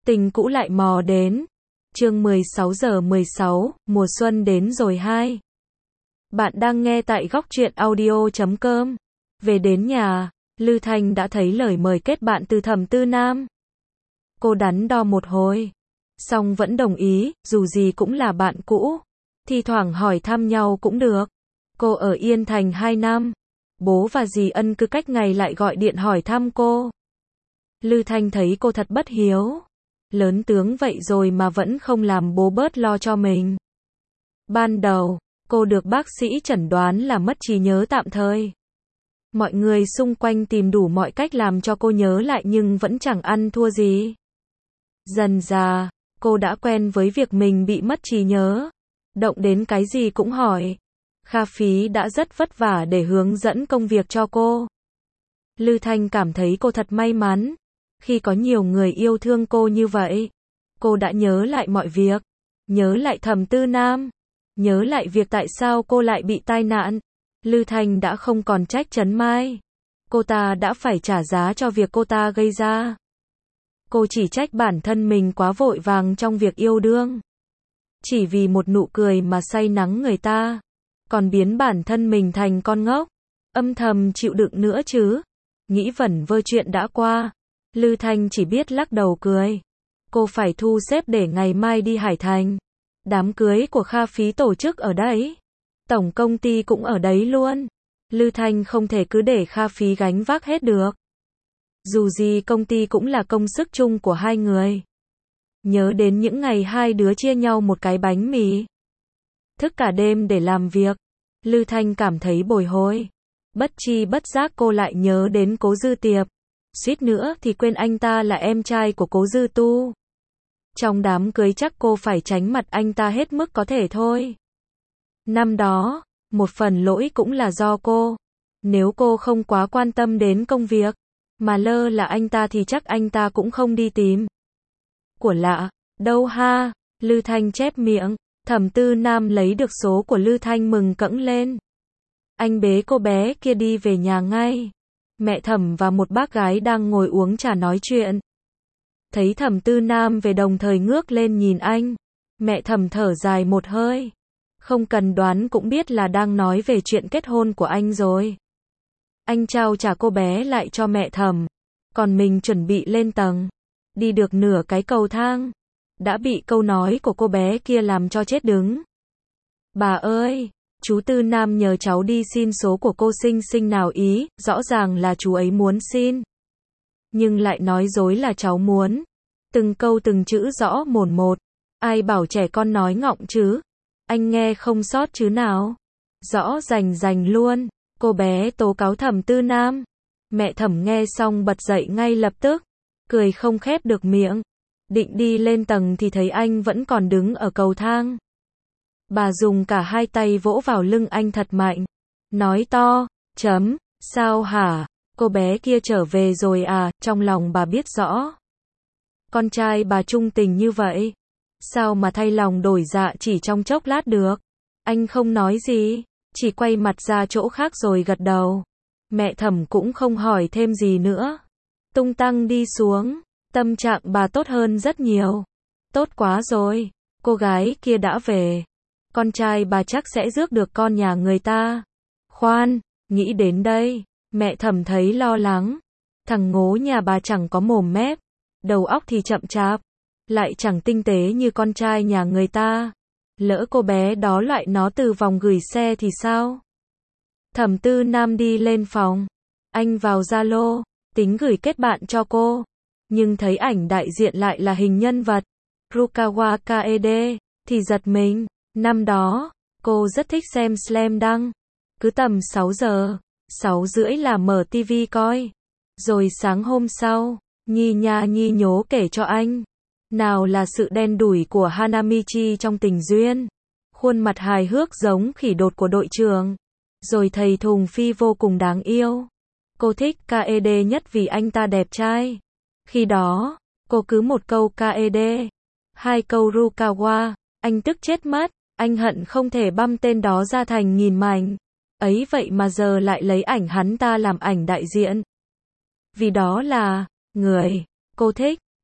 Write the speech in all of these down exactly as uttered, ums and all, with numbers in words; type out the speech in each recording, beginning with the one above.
Tình cũ lại mò đến. Chương mười sáu giờ mười sáu, mùa xuân đến rồi hai. Bạn đang nghe tại góc truyện audio chấm com. Về đến nhà, Lư Thanh đã thấy lời mời kết bạn từ Thẩm Tư Nam. Cô đắn đo một hồi, song vẫn đồng ý, dù gì cũng là bạn cũ, thi thoảng hỏi thăm nhau cũng được. Cô ở Yên Thành hai năm, bố và dì Ân cứ cách ngày lại gọi điện hỏi thăm cô. Lư Thanh thấy cô thật bất hiếu. Lớn tướng vậy rồi mà vẫn không làm bố bớt lo cho mình. Ban đầu, cô được bác sĩ chẩn đoán là mất trí nhớ tạm thời. Mọi người xung quanh tìm đủ mọi cách làm cho cô nhớ lại nhưng vẫn chẳng ăn thua gì. Dần dà, cô đã quen với việc mình bị mất trí nhớ. Động đến cái gì cũng hỏi. Kha Phí đã rất vất vả để hướng dẫn công việc cho cô. Lư Thanh cảm thấy cô thật may mắn. Khi có nhiều người yêu thương cô như vậy, cô đã nhớ lại mọi việc, nhớ lại Thẩm Tư Nam, nhớ lại việc tại sao cô lại bị tai nạn. Lư Thanh đã không còn trách Trấn Mai. Cô ta đã phải trả giá cho việc cô ta gây ra. Cô chỉ trách bản thân mình quá vội vàng trong việc yêu đương. Chỉ vì một nụ cười mà say nắng người ta, còn biến bản thân mình thành con ngốc, âm thầm chịu đựng nữa chứ. Nghĩ vẩn vơ chuyện đã qua, Lư Thanh chỉ biết lắc đầu cười. Cô phải thu xếp để ngày mai đi Hải Thành. Đám cưới của Kha Phí tổ chức ở đấy. Tổng công ty cũng ở đấy luôn. Lư Thanh không thể cứ để Kha Phí gánh vác hết được. Dù gì công ty cũng là công sức chung của hai người. Nhớ đến những ngày hai đứa chia nhau một cái bánh mì, thức cả đêm để làm việc, Lư Thanh cảm thấy bồi hồi. Bất chi bất giác cô lại nhớ đến Cố Dư Tiệp. Suýt nữa thì quên anh ta là em trai của Cố Dư Tu. Trong đám cưới chắc cô phải tránh mặt anh ta hết mức có thể thôi. Năm đó, một phần lỗi cũng là do cô. Nếu cô không quá quan tâm đến công việc, mà lơ là anh ta thì chắc anh ta cũng không đi tìm. Của lạ, đâu ha, Lư Thanh chép miệng. Thẩm Tư Nam lấy được số của Lư Thanh mừng cẫng lên. Anh bế cô bé kia đi về nhà ngay. Mẹ Thẩm và một bác gái đang ngồi uống trà nói chuyện. Thấy Thẩm Tư Nam về đồng thời ngước lên nhìn anh. Mẹ Thẩm thở dài một hơi. Không cần đoán cũng biết là đang nói về chuyện kết hôn của anh rồi. Anh trao trả cô bé lại cho mẹ Thẩm. Còn mình chuẩn bị lên tầng. Đi được nửa cái cầu thang, đã bị câu nói của cô bé kia làm cho chết đứng. Bà ơi, chú Tư Nam nhờ cháu đi xin số của cô Sinh Sinh nào ý, rõ ràng là chú ấy muốn xin. Nhưng lại nói dối là cháu muốn. Từng câu từng chữ rõ mồn một. Ai bảo trẻ con nói ngọng chứ? Anh nghe không sót chứ nào? Rõ rành rành luôn. Cô bé tố cáo Thẩm Tư Nam. Mẹ Thẩm nghe xong bật dậy ngay lập tức. Cười không khép được miệng. Định đi lên tầng thì thấy anh vẫn còn đứng ở cầu thang. Bà dùng cả hai tay vỗ vào lưng anh thật mạnh. Nói to, chấm, sao hả? Cô bé kia trở về rồi à? Trong lòng bà biết rõ. Con trai bà trung tình như vậy. Sao mà thay lòng đổi dạ chỉ trong chốc lát được? Anh không nói gì, chỉ quay mặt ra chỗ khác rồi gật đầu. Mẹ Thẩm cũng không hỏi thêm gì nữa. Tung tăng đi xuống. Tâm trạng bà tốt hơn rất nhiều. Tốt quá rồi, cô gái kia đã về. Con trai bà chắc sẽ rước được con nhà người ta. Khoan, nghĩ đến đây, mẹ Thẩm thấy lo lắng. Thằng ngố nhà bà chẳng có mồm mép, đầu óc thì chậm chạp, lại chẳng tinh tế như con trai nhà người ta. Lỡ cô bé đó loại nó từ vòng gửi xe thì sao? Thẩm Tư Nam đi lên phòng. Anh vào Zalo, tính gửi kết bạn cho cô. Nhưng thấy ảnh đại diện lại là hình nhân vật Rukawa Kaede, thì giật mình. Năm đó, cô rất thích xem Slam Dunk. Cứ tầm sáu giờ, sáu rưỡi là mở tivi coi. Rồi sáng hôm sau, Nhi nha nhi nhố kể cho anh. Nào là sự đen đủi của Hanamichi trong tình duyên. Khuôn mặt hài hước giống khỉ đột của đội trưởng. Rồi thầy Thùng Phi vô cùng đáng yêu. Cô thích Kaede nhất vì anh ta đẹp trai. Khi đó, cô cứ một câu Kaede, hai câu Rukawa, anh tức chết mất, anh hận không thể băm tên đó ra thành nghìn mảnh. Ấy vậy mà giờ lại lấy ảnh hắn ta làm ảnh đại diện. Vì đó là người cô thích.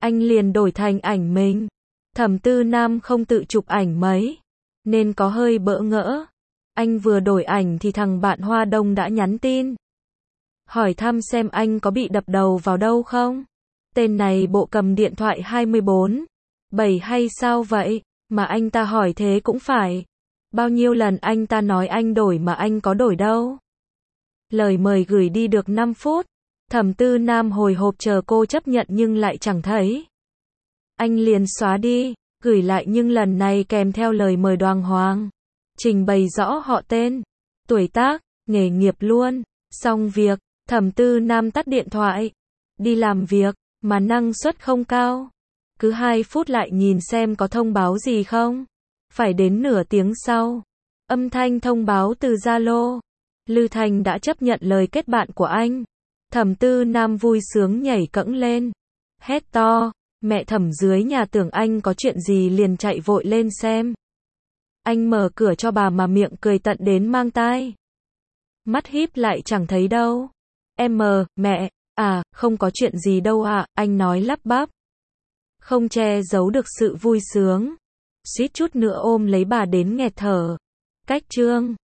anh liền đổi thành ảnh mình. Thẩm Tư Nam không tự chụp ảnh mấy, nên có hơi bỡ ngỡ. Anh vừa đổi ảnh thì thằng bạn Hoa Đông đã nhắn tin. Hỏi thăm xem anh có bị đập đầu vào đâu không? Tên này bộ cầm điện thoại hai bốn bảy hay sao vậy? Mà anh ta hỏi thế cũng phải. Bao nhiêu lần anh ta nói anh đổi mà anh có đổi đâu. Lời mời gửi đi được năm phút. Thẩm Tư Nam hồi hộp chờ cô chấp nhận nhưng lại chẳng thấy. Anh liền xóa đi, gửi lại nhưng lần này kèm theo lời mời đàng hoàng. Trình bày rõ họ tên, tuổi tác, nghề nghiệp luôn. Xong việc, Thẩm Tư Nam tắt điện thoại. Đi làm việc, mà năng suất không cao. Cứ hai phút lại nhìn xem có thông báo gì không. Phải đến nửa tiếng sau. Âm thanh thông báo từ Zalo. Lư Thành đã chấp nhận lời kết bạn của anh. Thẩm Tư Nam vui sướng nhảy cẫng lên. Hét to, mẹ Thẩm dưới nhà tưởng anh có chuyện gì liền chạy vội lên xem. Anh mở cửa cho bà mà miệng cười tận đến mang tai. Mắt híp lại chẳng thấy đâu. Em mờ, mẹ, à, không có chuyện gì đâu ạ, anh nói lắp bắp. Không che giấu được sự vui sướng. Suýt chút nữa ôm lấy bà đến nghẹt thở. Cách chương